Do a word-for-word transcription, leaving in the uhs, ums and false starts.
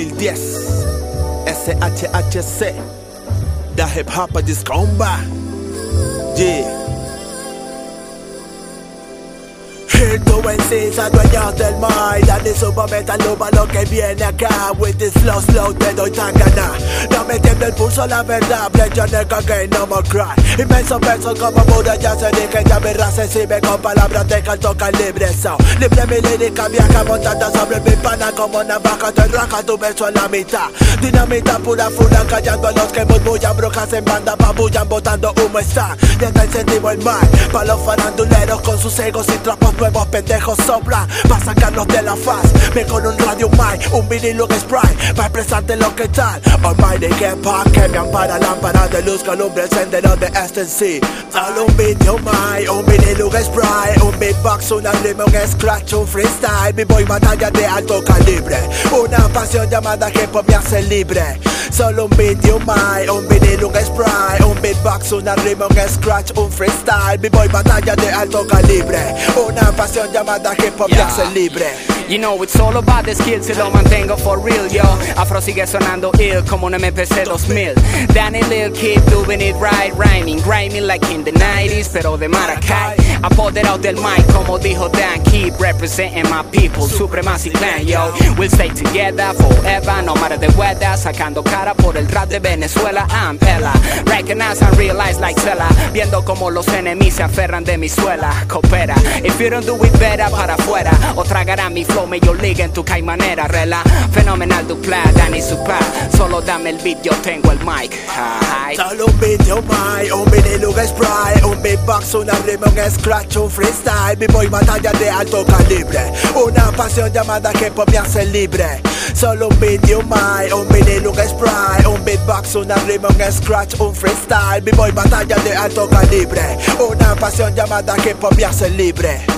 mil diez. S H H C, The Hip Hop Disc Combat. Yeah. Y tú en sí, dueños del mic, dale su momento, lupa lo que viene acá. With this slow, slow, te doy tan gana. No me tiembla el pulso, la verdad, Blecho nigga que no more cry. Inmensos versos como murallas se dije, ya mi raza sensible con palabras de alto calibre. So, libre mi lírica, viaja montada sobre mi pana como navaja, te raja tu verso en la mitad. Dinamita pura fura, callando a los que murmullan, brujas en banda, babullan, botando humo está. Ya está encendido el mar, pa' los faranduleros con sus egos y trapos nuevos. Pendejos soplan pa' sacarlos de la faz. Me con un radio mic, un vinilo que spray pa' expresarte lo que tal. Almighty get pop, que me ampara lámpara de luz, columbre, el sendero de este sí. Solo un video mic, un vinilo que spray, un beatbox, una rima, un scratch, un freestyle. Mi boy batalla de alto calibre, una pasión llamada que hop me hace libre. Solo un video mic, un vinilo que spray, un beatbox, una rima, un scratch, un freestyle. Mi boy batalla de alto calibre, una pasión llamada hip hop yeah. Ya libre. You know it's all about the skills, y lo mantengo for real, yo. Afro sigue sonando ill como un M P C dos mil. Danny Lil Kid doing it right, rhyming, grinding like in the nineties, pero de Maracay. Apoderado del mic como dijo Dan, keep representing my people, Supremacy Clan, yo. We'll stay together forever, no matter the weather. Sacando cara por el rap de Venezuela, I'm Ella. Recognize and realize like Cella, viendo como los enemigos se aferran de mi suela. Coopera, if you don't do it better, para afuera. O tragará mi flow, me yo liga en tu caimanera, rela. Fenomenal dupla, Danny Supa. Solo dame el beat, yo tengo el mic. Hi. Solo un video mic, un vinilo que spray, un beatbox, una rima, un scratch, un freestyle. Mi boy batalla de alto calibre, una pasión llamada que hop me hace libre. Solo un video mic, un vinilo que spray, un beatbox, una rima, un scratch, un freestyle. Mi boy batalla de alto calibre, una pasión llamada que hop me hace libre.